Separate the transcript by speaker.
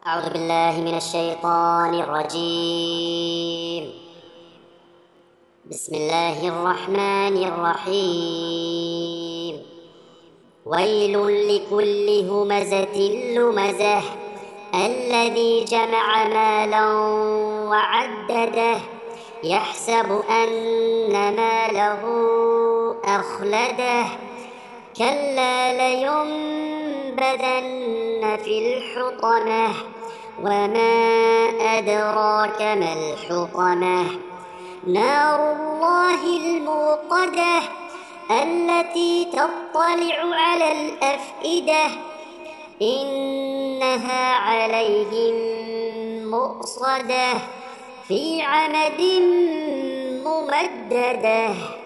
Speaker 1: أعوذ بالله من الشيطان الرجيم. بسم الله الرحمن الرحيم. ويل لكل همزة لمزة الذي جمع مالا وعدده يحسب أن ماله أخلده كلا لينبذن في الحطمة وما أدراك ما الحطمة نار الله الموقدة التي تطلع على الأفئدة إنها عليهم مؤصدة في عمد ممددة.